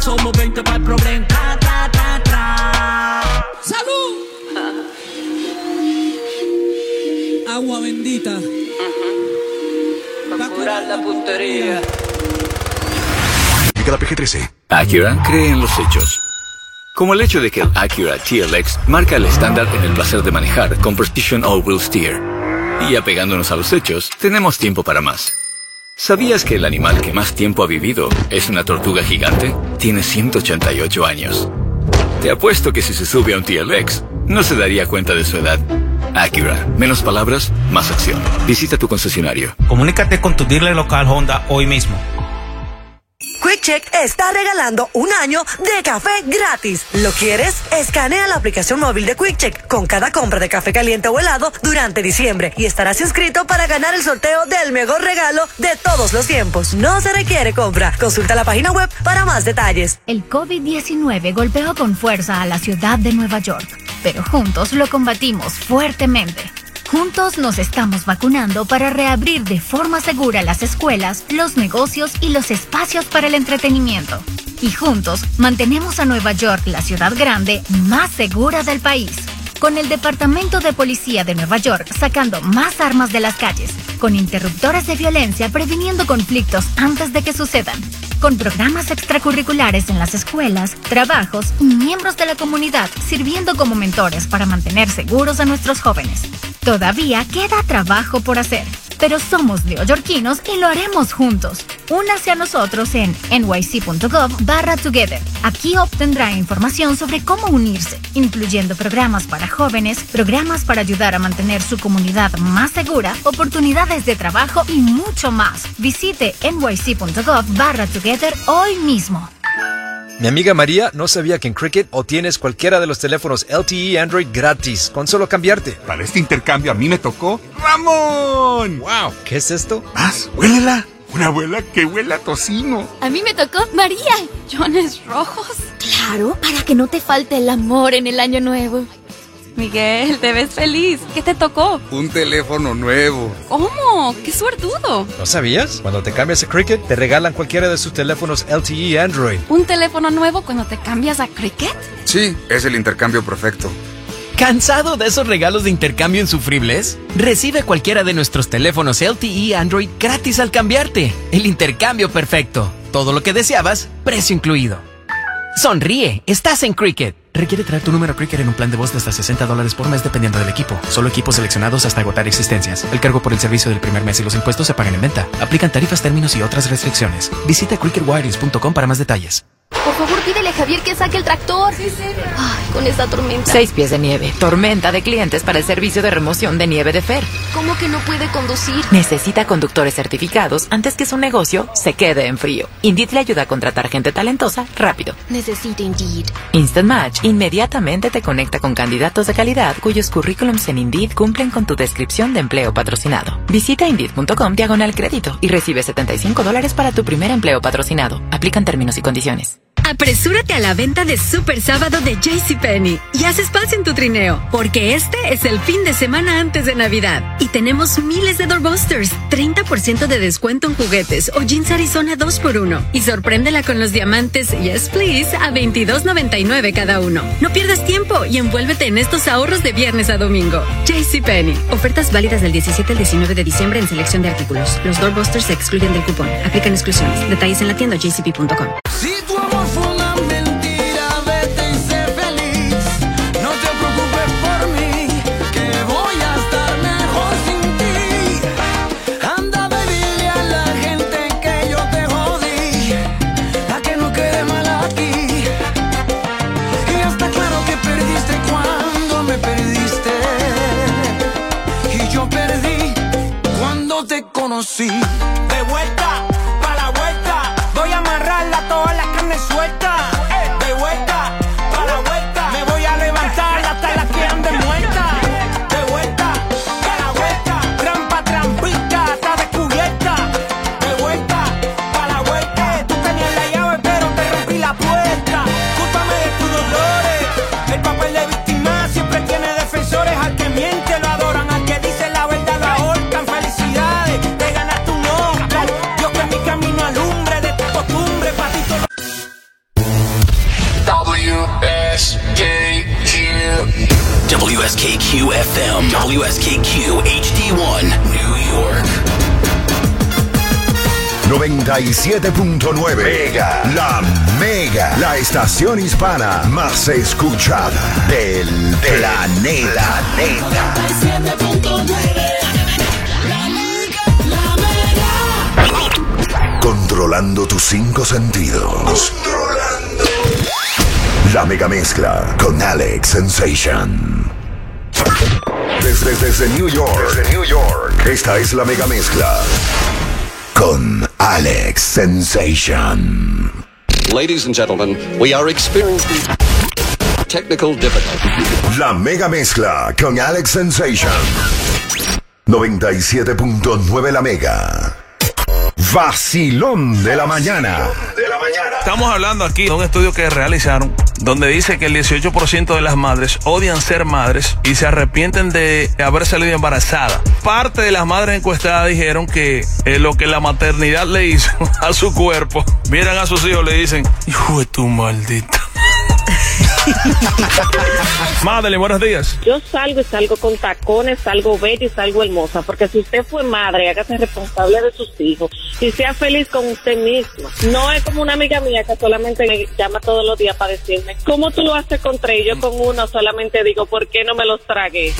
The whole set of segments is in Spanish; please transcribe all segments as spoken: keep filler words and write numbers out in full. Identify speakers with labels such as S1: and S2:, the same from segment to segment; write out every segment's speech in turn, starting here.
S1: somos veinte para el problema. Tra, tra, tra, tra. ¡Salud! Agua bendita.
S2: Uh-huh. Para curar la puntería.
S3: Llega la P G trece.
S4: Acura cree en los hechos. Como el hecho de que el Acura T L X marca el estándar en el placer de manejar con Precision All-Wheel Steer. Y apegándonos a los hechos, tenemos tiempo para más. ¿Sabías que el animal que más tiempo ha vivido es una tortuga gigante? Tiene ciento ochenta y ocho años. Te apuesto que si se sube a un T L X, no se daría cuenta de su edad. Acura. Menos palabras, más acción. Visita tu concesionario.
S5: Comunícate con tu dealer local Honda hoy mismo.
S6: QuickChek está regalando un año de café gratis. ¿Lo quieres? Escanea la aplicación móvil de QuickChek con cada compra de café caliente o helado durante diciembre y estarás inscrito para ganar el sorteo del mejor regalo de todos los tiempos. No se requiere compra. Consulta la página web para más detalles.
S7: El COVID diecinueve golpeó con fuerza a la ciudad de Nueva York, pero juntos lo combatimos fuertemente. Juntos nos estamos vacunando para reabrir de forma segura las escuelas, los negocios y los espacios para el entretenimiento. Y juntos mantenemos a Nueva York la ciudad grande más segura del país. Con el Departamento de Policía de Nueva York sacando más armas de las calles, con interruptores de violencia previniendo conflictos antes de que sucedan, con programas extracurriculares en las escuelas, trabajos y miembros de la comunidad sirviendo como mentores para mantener seguros a nuestros jóvenes. Todavía queda trabajo por hacer, pero somos neoyorquinos y lo haremos juntos. Únase a nosotros en nyc.gov barra together. Aquí obtendrá información sobre cómo unirse, incluyendo programas para jóvenes, programas para ayudar a mantener su comunidad más segura, oportunidades de trabajo y mucho más. Visite nyc.gov barra together hoy mismo.
S8: Mi amiga María no sabía que en Cricket obtienes cualquiera de los teléfonos L T E Android gratis con solo cambiarte.
S9: Para este intercambio a mí me tocó Ramón.
S8: Wow, ¿qué es esto?
S9: Más, huélela. Una abuela que huele a tocino.
S10: A mí me tocó María. ¿Jones rojos? Claro, para que no te falte el amor en el año nuevo. Miguel, te ves feliz. ¿Qué te tocó?
S9: Un teléfono nuevo.
S10: ¿Cómo? ¡Qué suertudo!
S8: ¿No sabías? Cuando te cambias a Cricket, te regalan cualquiera de sus teléfonos L T E Android.
S10: ¿Un teléfono nuevo cuando te cambias a Cricket?
S9: Sí, es el intercambio perfecto.
S11: ¿Cansado de esos regalos de intercambio insufribles? Recibe cualquiera de nuestros teléfonos L T E Android gratis al cambiarte. El intercambio perfecto. Todo lo que deseabas, precio incluido. Sonríe, estás en Cricket. Requiere traer tu número Cricket en un plan de voz de hasta sesenta dólares por mes dependiendo del equipo. Solo equipos seleccionados hasta agotar existencias. El cargo por el servicio del primer mes y los impuestos se pagan en venta. Aplican tarifas, términos y otras restricciones. Visita cricket wireless punto com para más detalles.
S10: Por favor, pídele a Javier que saque el tractor. Sí, sí. Ay, con esta tormenta.
S12: Seis pies de nieve. Tormenta de clientes para el servicio de remoción de nieve de F E R.
S10: ¿Cómo que no puede conducir?
S12: Necesita conductores certificados antes que su negocio se quede en frío. Indeed le ayuda a contratar gente talentosa rápido.
S10: Necesito Indeed.
S12: Instant Match inmediatamente te conecta con candidatos de calidad cuyos currículums en Indeed cumplen con tu descripción de empleo patrocinado. Visita Indeed.com diagonal crédito y recibe setenta y cinco dólares para tu primer empleo patrocinado. Aplican términos y condiciones.
S13: Apresúrate a la venta de Super Sábado de JCPenney y haz espacio en tu trineo, porque este es el fin de semana antes de Navidad. Y tenemos miles de doorbusters, treinta por ciento de descuento en juguetes o jeans Arizona dos por uno. Y sorpréndela con los diamantes Yes Please a veintidós noventa y nueve cada uno. No pierdas tiempo y envuélvete en estos ahorros de viernes a domingo. JCPenney. Ofertas válidas del diecisiete al diecinueve de diciembre en selección de artículos. Los doorbusters se excluyen del cupón. Aplican exclusiones. Detalles en la tienda j c p punto com.
S1: Si tu amor fue una mentira, vete y sé feliz. No te preocupes por mí, que voy a estar mejor sin ti. Anda, baby, a la gente que yo te jodí, a que no quede mal aquí. Y está claro que perdiste cuando me perdiste, y yo perdí cuando te conocí. De vuelta, pa' la vuelta, voy a amarrarla toda la carne suelta. De vuelta, pa' la vuelta, me voy a levantar hasta las que anden muertas. De vuelta, pa' la vuelta, trampa, trampita, está descubierta. De vuelta, pa' la vuelta, tú tenías la llave pero te rompí la puerta. Cúlpame de tus dolores, el papel de víctima siempre tiene defensores. Al que miente lo adoran, al que dice la verdad lo ahorcan. Felicidades, te ganaste un Oscar. Dios que mi camino alumbre de tu costumbre, patito.
S3: S K Q. W S K Q F M, W S K Q H D one, New York.
S14: noventa y siete punto nueve Mega, la Mega, la estación hispana más escuchada del planeta.
S1: noventa y siete punto nueve La Mega, la Mega.
S14: Controlando tus cinco sentidos. Controlando. La Mega Mezcla con Alex Sensation. Desde, desde New York, desde New York, esta es la Mega Mezcla con Alex Sensation.
S15: Ladies and gentlemen, we are experiencing technical difficulties.
S14: La Mega Mezcla con Alex Sensation. noventa y siete punto nueve La Mega. Vacilón de la mañana.
S16: Estamos hablando aquí de un estudio que realizaron donde dice que el dieciocho por ciento de las madres odian ser madres y se arrepienten de haber salido embarazada. Parte de las madres encuestadas dijeron que eh, lo que la maternidad le hizo a su cuerpo, miran a sus hijos y le dicen, hijo de tu maldita. Madre, buenos días.
S17: Yo salgo y salgo con tacones, salgo bella y salgo hermosa, porque si usted fue madre, hágase responsable de sus hijos y sea feliz con usted misma. No es como una amiga mía que solamente me llama todos los días para decirme, ¿cómo tú lo haces con tres? Yo con uno solamente digo, ¿por qué no me los tragué?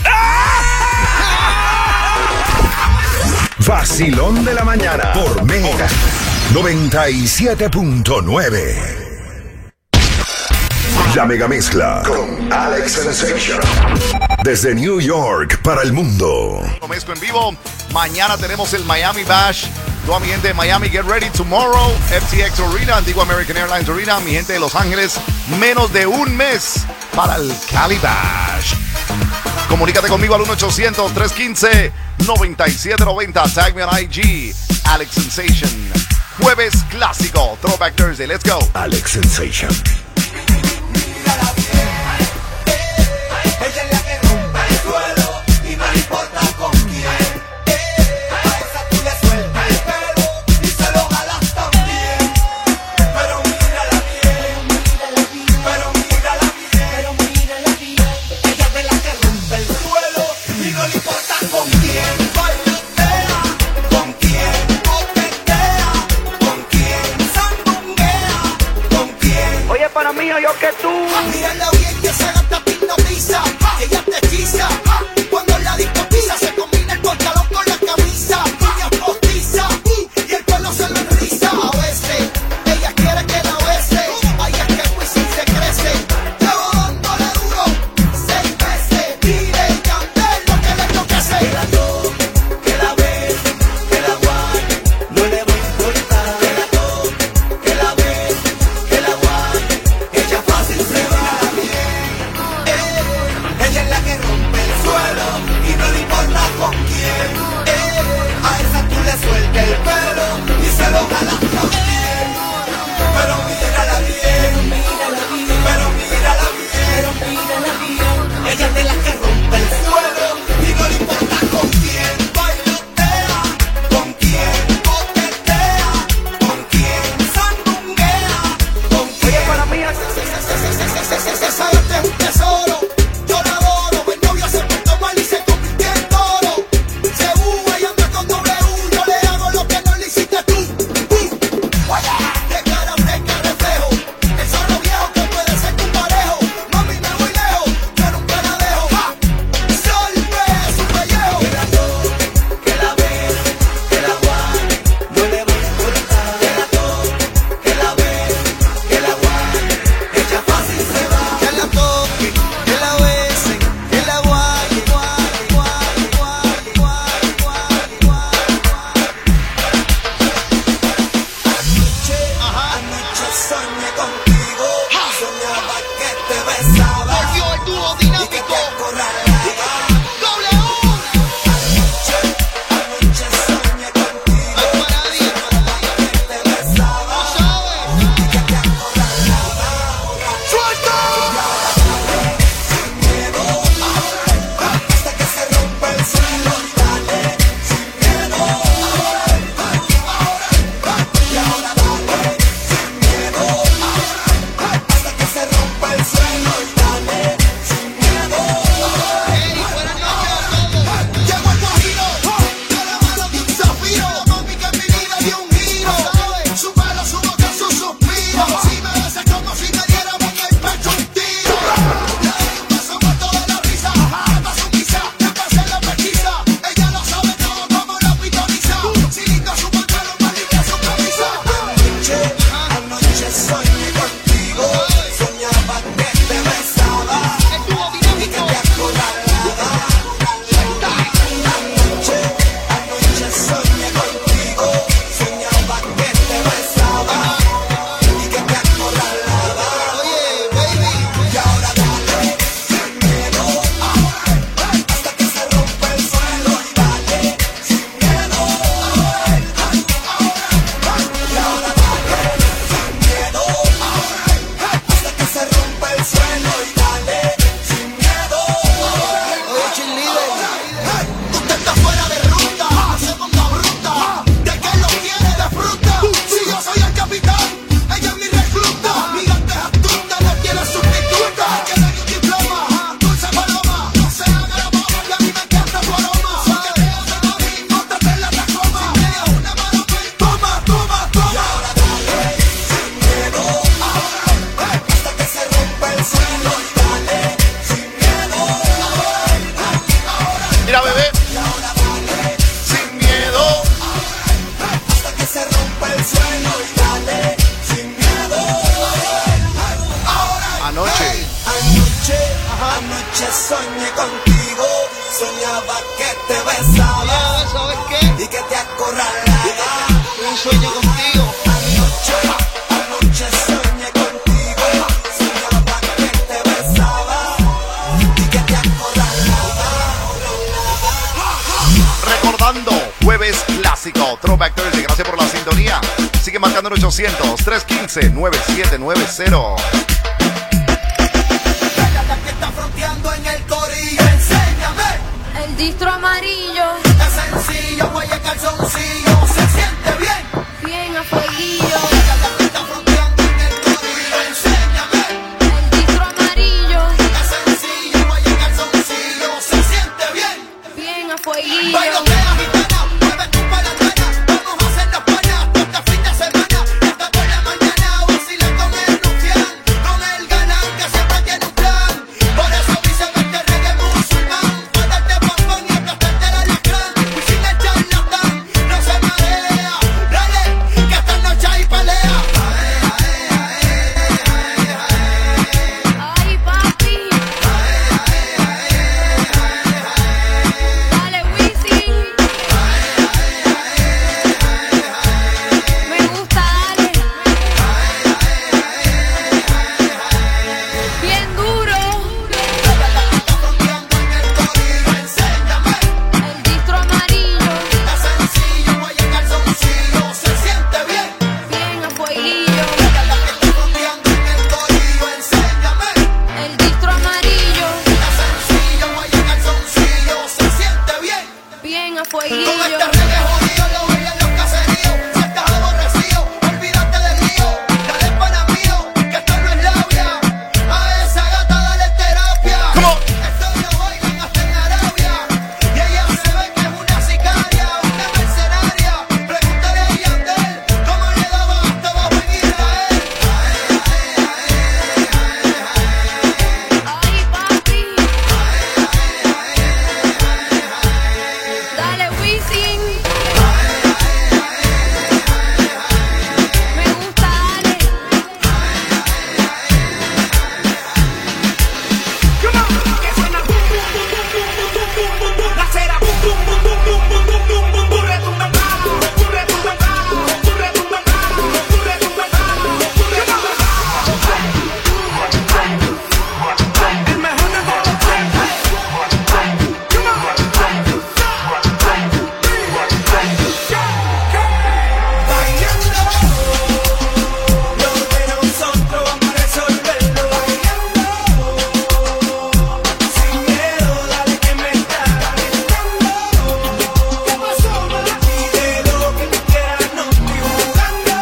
S14: Vacilón de la mañana por Mega noventa y siete punto nueve. La Mega Mezcla con Alex Sensation. Desde New York para el mundo.
S18: Mezclo en vivo. Mañana tenemos el Miami Bash. Toda mi gente de Miami, get ready tomorrow. F T X Arena, antigua American Airlines Arena. Mi gente de Los Ángeles, menos de un mes para el Cali Bash. Comunícate conmigo al uno ochocientos, tres uno cinco, nueve siete nueve cero. Tag me on I G, Alex Sensation. Jueves clásico, Throwback Thursday. Let's go.
S14: Alex Sensation.
S1: Para mí, yo que tú.
S19: Mírala bien que se gasta hipnotiza, que ella te hechiza. Cuando la disco pisa, se combina el pantalón con la camisa. Niña postiza, y el pelo se lo enriza. A veces, ella quiere que la bese. Ay, es que el Wisin se crece. Llevo dándole duro, seis veces. Dile y cante lo que le enloquece. Que la toque, que la bese, que la guay, no le va a importar. Que la toque, que la bese, que la guay. Ella fácil se va bien, eh, ella es la que rompe el suelo y no le importa con quién, eh, a esa tú le sueltas el pelo y se lo ganas también, pero mírala bien, pero mírala bien, pero mírala bien, ella es de la que rompe el suelo y no le importa con quién, bailotea, con quién, coquetea, con quién, sandunguea, con quién. Oye, para mí esa arte es un tesoro, yo la adoro. El novio se portó mal y se convirtió en toro. Se buba y anda con doble U. Yo le hago lo que no le hiciste tú. De cara fresca reflejo, el zorro viejo que puede ser tu parejo. Mami, me voy lejos, yo nunca la dejo. Solve su pellejo. Que la toque, que la bese, que la guay, no le va a importar. Que la toque, que la bese, que la guay, ella fácil se va. Que la toque, que la bese, que la guaye, guaye, guaye, guaye, guaye, guaye, guaye. Anoche, anoche soñé contigo, soñaba que te besaba. Volvió el dúo dinámico y que te acorralaba. Doble U. Anoche, anoche soñé contigo, soñaba que te besaba y que te acorralaba. ¡Suelta! Hasta que se rompa el suelo, dale, sin miedo. Y ahora dale, sin miedo.
S18: anoche.
S19: Anoche, anoche soñé contigo, soñaba que te besaba, ¿sabes qué? Y que te acorralaba, un sueño contigo. Anoche, anoche soñé contigo, soñaba que te besaba, y que te acorralaba.
S18: Recordando, jueves clásico, Throwback Thursday, gracias por la sintonía. Sigue marcando el ochocientos, trescientos quince, noventa y siete noventa.
S19: En el corillo, enséñame
S10: el distro amarillo.
S19: Es sencillo, guaya calzoncillo. Se siente bien,
S10: bien a fueguillo.
S19: Está fronteando en el corillo, enséñame
S10: el distro amarillo.
S19: Es sencillo, guaya calzoncillo. Se siente bien,
S10: bien a fueguillo.
S19: bailotea gitana, mueve tu palanana. Vamos a hacer las panas hasta fin de semana. Hasta por la mañana vacila con el rufián, con el galán que siempre tiene un plan. Por eso dice vente reggae musulmán, pa' darte bombón y aplastarte la lacrán. Y sin el charlatán, no se marea. Dale, que esta noche hay pelea.
S10: Ay, papi. Dale, Wisin. Me gusta, dale. Bien duro.
S19: Enséñame
S10: El distro amarillo.
S19: es sencillo, guaya calzoncillo. Se siente bien,
S10: Bien a fueguillo.
S19: está fronteando en el corillo. Enséñame
S10: El distro amarillo.
S19: es sencillo, guaya calzoncillo. Se siente bien.
S10: Bien a
S19: Con
S10: fueguillo.
S19: este reggae jodido lo bailan los caseríos. Si estás aborrecido, olvídate del lío. Dale pana mío, que esto no es labia. A esa gata dale terapia. Esto lo bailan hasta en Arabia. Y ella se ve que es una sicaria, una mercenaria. Pregúntale a Yandel cómo le daba hasta abajo en Israel.
S10: Ay, papi. Dale, Wisin. Me gusta, dale.
S19: Que suena bum bum bum bum bum bum bum bum bum bum. La cera bum bum bum bum bum bum bum bum bum bum. Retumba en bajo, retumba en bajo, retumba en bajo, retumba en bajo. El mejor de todos los tiempos. Bailando, lo de nosotros vamos a resolverlo. Sin miedo, dale que me está calentando. ¿Qué pasó, mala? Pide lo que tú quieras, no estoy jugando.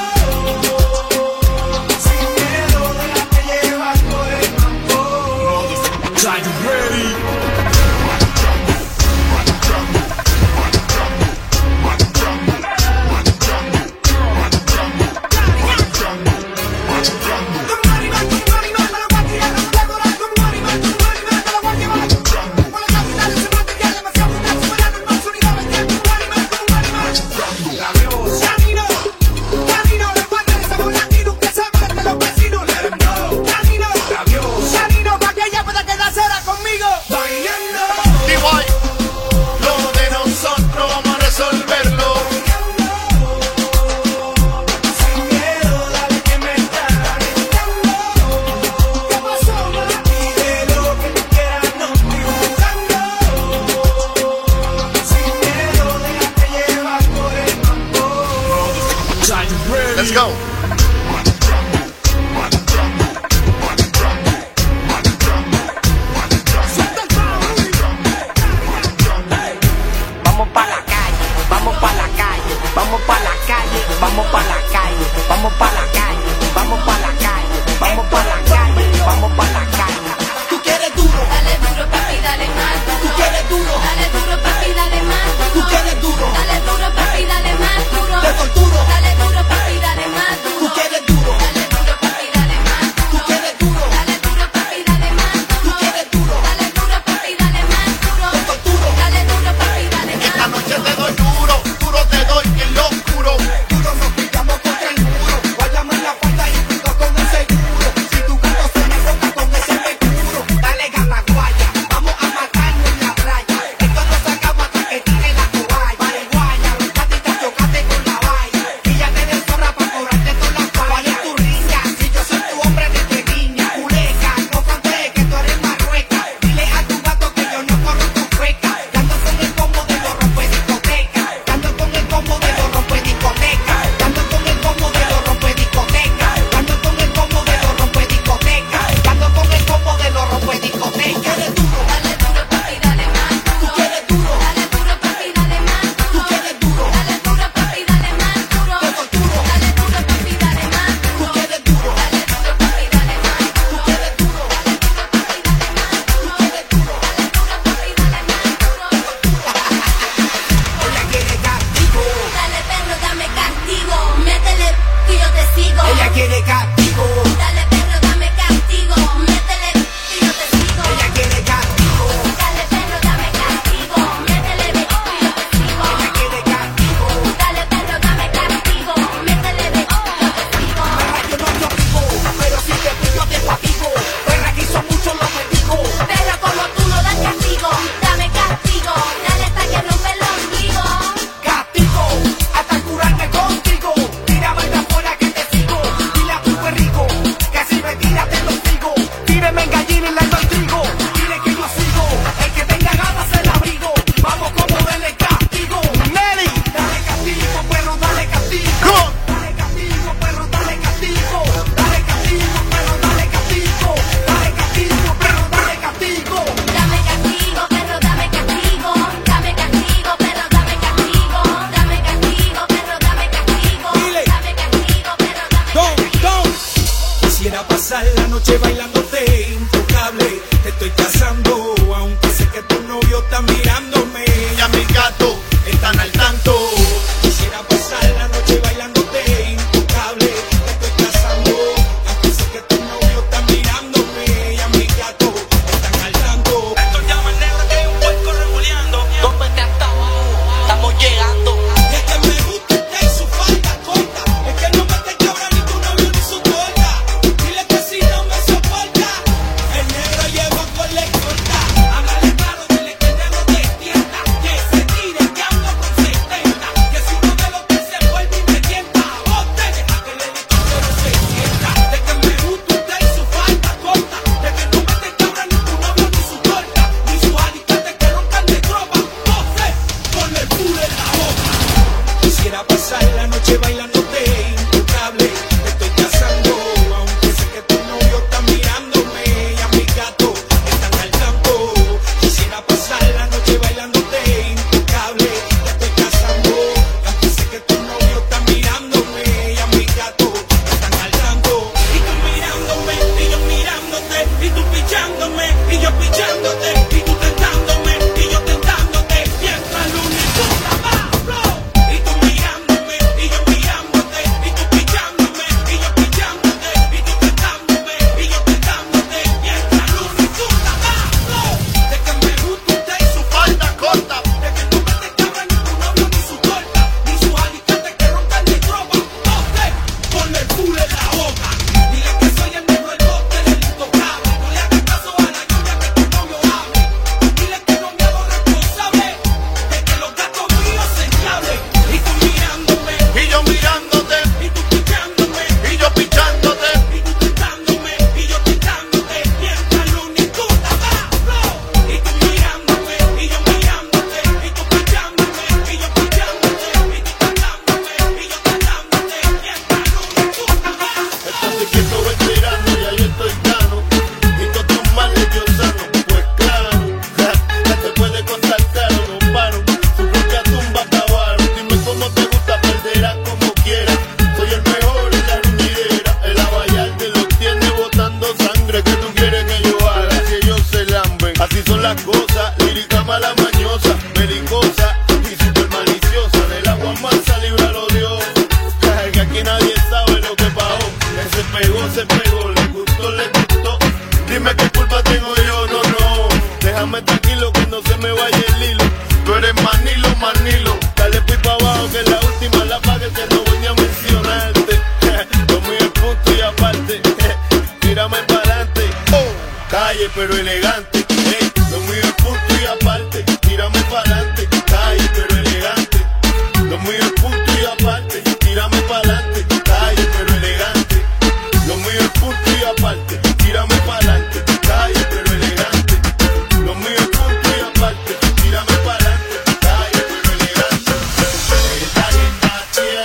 S19: Sin miedo, déjate llevar por el mambo. Are you ready? Bailando,
S18: D Y, lo de nosotros vamos a resolverlo.
S19: sin miedo, dale que me está calentando. ¿Qué pasó, mala? Pide lo que tú quieras, no estoy jugando. Sin miedo, déjate llevar por el mambo.
S18: Let's go.
S1: Vamos pa' la calle, vamos pa' la calle, vamos pa' la calle, vamos pa' la calle, vamos pa' la calle, vamos pa' la calle, vamos pa' la calle, vamos pa' la calle.
S19: Tú quieres duro,
S10: Dale duro, papi, dale más
S19: tú
S10: duro.
S19: quieres duro,
S10: Dale duro, papi, dale más
S19: tú
S10: duro.
S19: quieres duro,
S10: Dale duro, papi, dale más duro.
S19: te torturo.
S10: Dale duro, papi, dale más duro.
S1: pasar la noche bailándote intocable. Te estoy casando, aunque sé que tu novio está mirándome.
S19: Ya mis gatos están al tanto.
S1: Quisiera pasar la noche bailándote intocable. Te estoy casando, aunque sé que tu novio está mirándome. Ya mis gatos están al tanto.
S19: Esto llama el negro que hay un puerco remuleando. Tómate hasta abajo, estamos llegando.
S1: Es que me gusta usted y su falda corta. Es que no me te cabra ni tu novio ni su torta. Dile que si no me soporta, el negro lleva con la escolta. Háblale claro, dile que el negro te tienta. Que se tire, que ando con setenta. Que si uno de los que se vuelve y me tienta, vos te deja que el helicóptero se sienta. De que me gusta usted y su falda corta. De que no me te cabra ni tu novio ni su torta. Ni sus alicates que roncan de tropa. Voce, ponle el culo en la boca. Quisiera pasar la noche bailándote intocable. Te estoy casando, aunque sé que tu novio está mirándome. Y a mis gatos están al tanto. Quisiera pasar la noche bailándote intocable. Te estoy casando, aunque sé que tu novio está mirándome. Y a mis gatos están al tanto. Y tú mirándome, y yo mirándote. Y tú pichándome, y yo pichándote. Y tú tentándome, y yo tentándote. Mientras el único tabaco. Y tú mirándome, y yo mirándote. Y tú pichándome, y yo pichándote. Y tú tentándome, y yo tentándote. Mientras el único tabaco. De que me gusta usted y su falda corta. De que no me te cabra ni tu novio ni su torta. Ni sus alicates que roncan de tropa. Voce, ponle el culo en la boca. Dile que soy el negro, el bote del intocable. No le hagas caso a la lluvia que tu novio hable. Dile que no me hago responsable de que los gatos míos se encablen. Y tú mirándome,
S19: Y yo mirándote,
S1: y tú pichándome,
S19: y yo pichándote.
S1: y tú tentándome, y yo tentándote. Mientras el único tabaco. Y tú mirándome, y yo mirándote, y tú pichándome, y yo pichándote. Y tú tentándome, y yo tentándote. Mientras el único tabaco.
S19: Estás quieto veterano, ya yo estoy cano. Y todos tus males yo sano, pues claro. Ya te puede costar caro, no paro. Su propia tumba acabaron. Dime cómo te gusta, perderás como quieras. Soy el mejor en la ruñidera. El abayarte los tiene botando sangre. ¿Qué tú quieres que yo haga? Si ellos se lamben. Así son las cosas. Lírica mala mañosa, belicosa y super maliciosa. Del agua mansa, líbralo Dios. Que aquí nadie sabe lo que pasó. Que se pegó, se pegó, le gustó, le gustó. Dime qué culpa tengo yo, no, no. Déjame tranquilo que no se me vaya el hilo. Tú eres manilo, manilo. Dale fui pa' abajo que la última la paga que no voy ni a mencionarte. Lo mío es punto y aparte. Tírame para adelante. Calle pero elegante. Ey, lo mío es punto y aparte. Tírame para adelante. Calle pero elegante. Lo mío es punto y aparte. Tírame para adelante. Calle pero elegante. Lo mío es punto y aparte. Tírame para adelante. Calle pero elegante. Lo mío es punto y aparte. Tírame para adelante. Calle pero elegante. Esta linda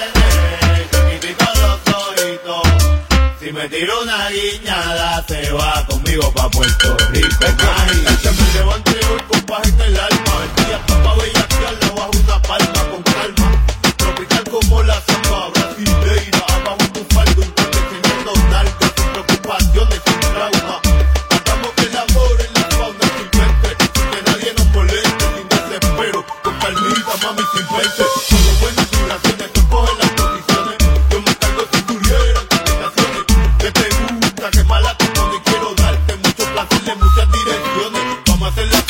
S19: tiene y pico los ojitos. Si me tiro una guiñada se va conmigo pa' Puerto Rico. Siempre se va entre hoy con pajita el alma. El día pa' bellaquearla bajo una palma con calma. Tropical como la zamba brasileira. Abajo tu faldo y te enseñando nalgas. Sin preocupaciones, sin trauma. Hagamos que el amor en la fauna silvestre. Sin que nadie nos moleste, sin desespero. Con calmita, mami, sin pense. Solo buenas vibraciones, tú coges las posiciones. Yo me cargo si tuvieran tentaciones. Que te gusta, que mala te pone. Quiero darte mucho placer en muchas direcciones. Vamos a hacer la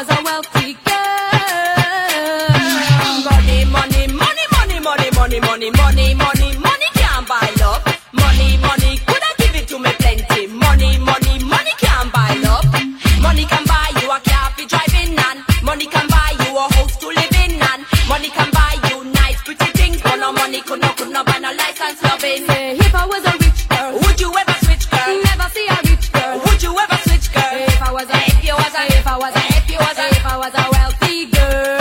S20: was a wealthy girl. Money, money, money, money, money, money, money, money, money, money can't buy love. Money, money, coulda give it to me plenty. Money, money, money can't buy love. Money can buy you a car for driving and money can buy you a house to live in and money can buy you nice pretty things, but no money could not could not buy no license loving. Say, if I was a rich girl, would you ever switch girl? Never see a rich girl. Would you ever switch girl? If I was a, if you was a, if I was a, if you was a, if I was a wealthy girl.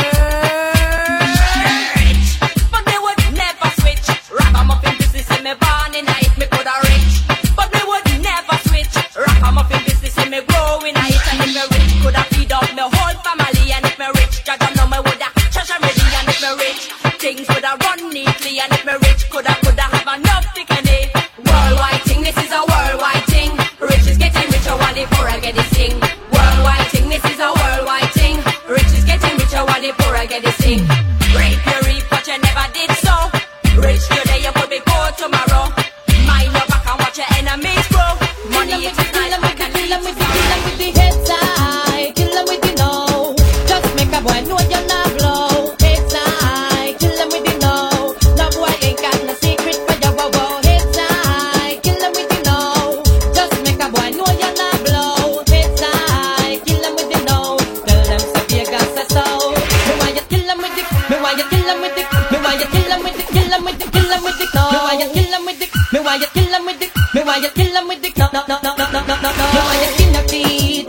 S20: Rich, but they would never switch. Rock 'em up in business and me born in it, me coulda rich. But they would never switch. Rock 'em up in business and me growing it, and if me rich coulda feed up me whole family, and if me rich, God I know me woulda treasure me, and if me rich, things woulda run neatly, and if me rich coulda coulda have enough to can it. Worldwide thing, this is a worldwide thing. Rich is getting richer while the poor get this thing. Worldwide thing, this is a worldwide thing. Rich is getting richer while the poor get this thing. Reap you reap what you never did so. Rich today you could be poor tomorrow. Mind your back and watch your enemies grow. Money is nice, kill 'em with the, kill 'em with the, kill 'em with the heads high, kill 'em with the no. Just make a boy know you're not blow. Heads high, kill 'em with the no. No boy ain't got no secret for your wow. Heads high, kill 'em with the no. Just make a boy know you're not blow. Heads high, kill 'em with the no. Tell them to Vegas say so. Me why you kill 'em with the, me why you kill 'em with the, me why you kill 'em with the, kill 'em with the, kill 'em with the no. Me why you kill 'em with the, me why you kill 'em with the, me why you kill 'em with the no no no no no no no no. Me why you skin your teeth,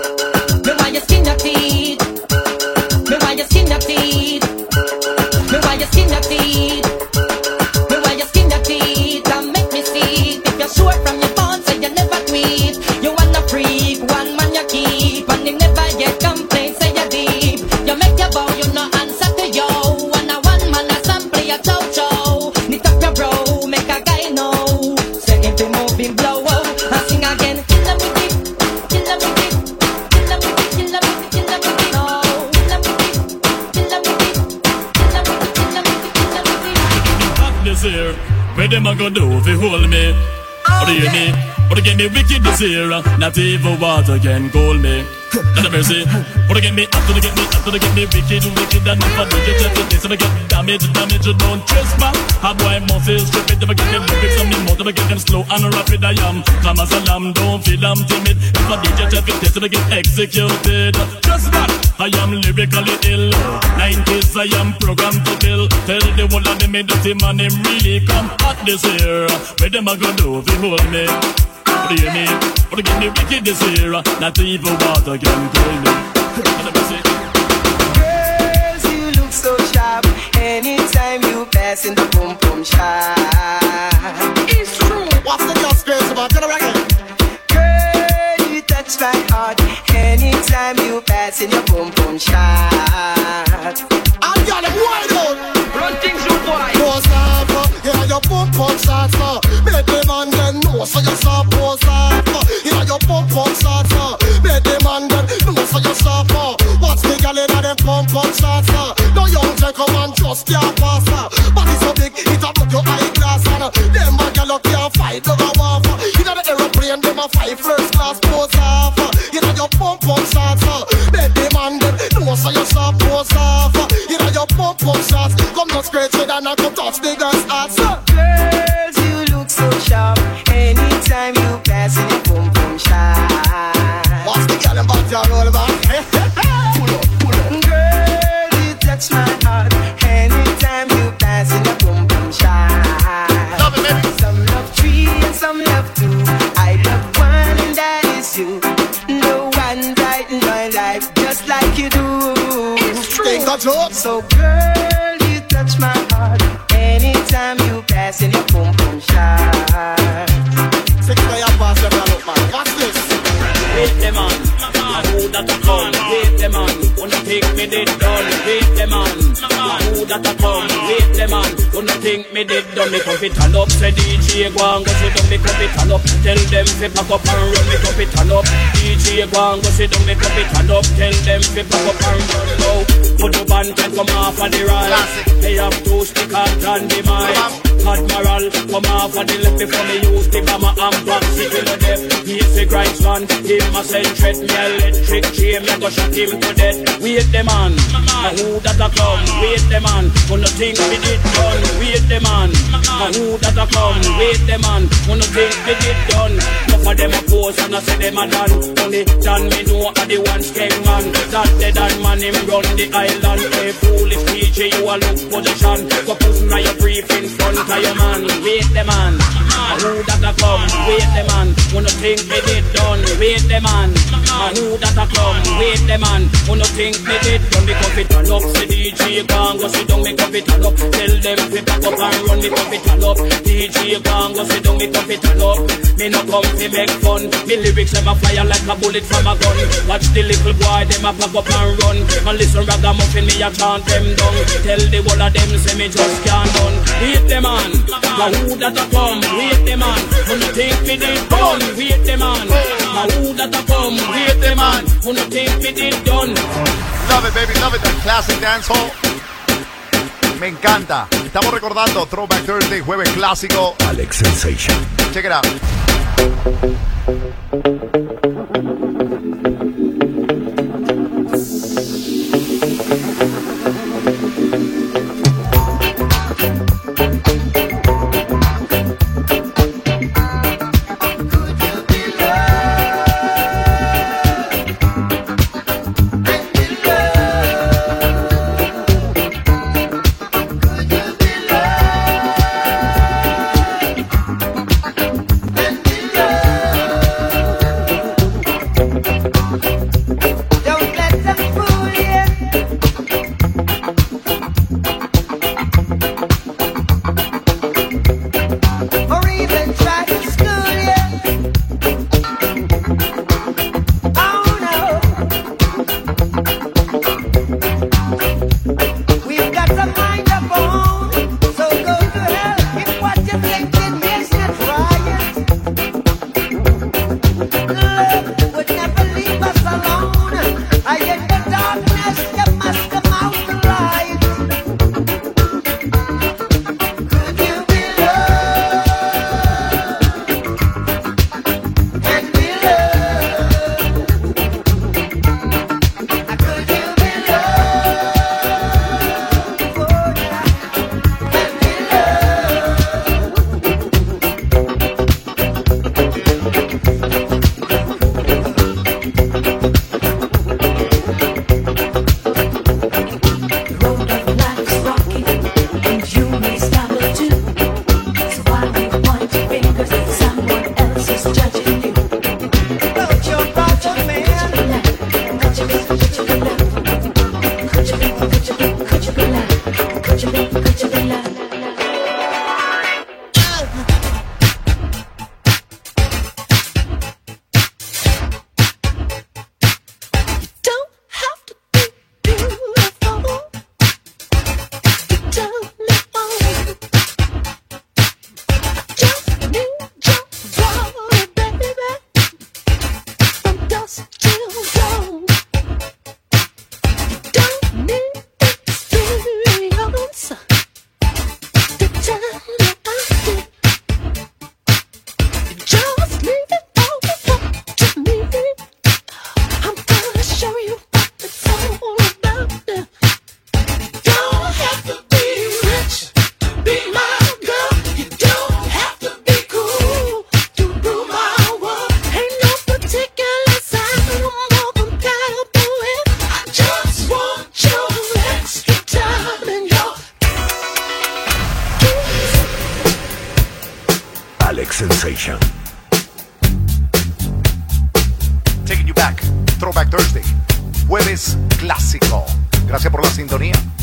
S20: me why you skin your teeth, me why you skin your teeth, me why you skin your teeth, me why you skin your teeth and make me see. If you're short from your phone, say you never tweet. You wanna freak, one man you keep, and him never get complaints, say you deep. You make your bow, you no answer to yo. One a one man a sample your chow chow. Knit up your bro, make a guy know. Second to moving blow out, and sing again. Kill 'em with it, kill 'em with it, kill 'em with it, kill 'em with it, kill 'em with it, no. Kill 'em with it, kill 'em with it, kill 'em with it, kill 'em with it, kill 'em with it.
S21: Hot this year, where them a go do fi hold me? Or do you hear me? Or to get me wicked this year? Not even water can cool me. Not a mercy. Or to get me up to get me up to get me wicked, wicked and never do you just this and get damage, damage. You don't trespass. How boy must is stupid. Never get them lyrics on me mouth. Never get them slow and rapid. I am come as a lamb. Don't feel I'm timid. If I did you just get this and get executed. Just that I am lyrically ill. Nineties I am programmed to kill. Tell the whole of them dirty man him really come hot this year. Where them a go do fi hold me? What do you mean? What to get me wicked this year? Not even water can cool me.
S22: Girls, you look so sharp. Anytime you pass in the boom boom shop.
S19: It's true. What's the just crazy about? Tell her again.
S22: Girl, you touch my heart. Anytime you pass in your boom boom shop.
S19: I got it wide out.
S22: Run things you boy.
S19: Pose up, yeah, your boom boom shots. Make the man then know so you stop pose up. Yeah, your boom boom shots. Make the man then know so you stop. Watch the gal inna them boom boom shots. No young gentleman just can't pass. Body so big, it a put your eyeglass on. Them a gal up can't fight, love a waff. Inna the aeroplane, them a fight first class pose off. Inna your boom boom shots. Make the man then know so you stop pose off. Inna your boom boom shots. Come not scratch it and I come touch the girl's ass.
S22: Girls, you look so sharp. Anytime you pass in your boom boom shop.
S19: Watch the girl about your roll back. Pull up, pull up.
S22: Girl, you touch my heart. Anytime you pass in your boom boom shop.
S19: Love it, baby.
S22: Some love three and some love two. I love one and that is you. No one bright in my life just like you do.
S19: It's true. Think a joke.
S22: So girl, you touch my heart. Anytime you pass in your boom boom shop.
S19: Six day I pass them all up, man. Watch this.
S21: Wait them on, who that a come? Wait them on, wanna think me did done? Wait them on, who that a come? Wait them on, wanna think me did done? Me come fit turn up, say D J go and go sit down. Me come fit turn up, tell them fi pack up and run. Me come fit turn up, D J go and go sit down. Me come fit turn up, tell them fi pack up and run. Now, put your band can come off of the ride. They have two stick out on the mic. Admiral, come off of the left before me use the bomber and back. Sick in the depth, he's the grinds man. Him a send threat, me electric chain, me go shot him to death. Wait the man, and who that a come? Wait the man, who no think we did done? Wait the man, and who that a come? Wait the man, who no think we did done? Enough of them a pose and I say them a done. Only Dan me know a the one skeng man. That the Dan man him run the island. Hey foolish D J, you a look position. Go put now your brief in front of your man. Wait the man, and who that a come? Wait the man, who no think we did done? Wait the man, and who that a come? Wait the man, who no think we did done? Me cup it turn up, say D J gang go sit down, me cup it turn up. Tell them fi pack up and run, me cup it turn up. D J gang go sit down, me cup it turn up. Me no come fi make fun, me lyrics them a fire like a bullet from a gun. Watch the little boy them a pack up and run. And listen ragamuffin me a chant them down. Tell the whole of them say me just can't done. Wait the man, now who that a come? Wait the man, who no think we did done? Wait the man, now who that a come? Wait the man, who no think we did done?
S18: Love it, baby, love it, the classic dancehall. Me encanta. Estamos recordando Throwback Thursday, jueves clásico.
S14: Alex Sensation.
S18: Check it out.
S14: Sensation.
S18: Taking you back, Throwback Thursday, jueves clásico. Gracias por la sintonía.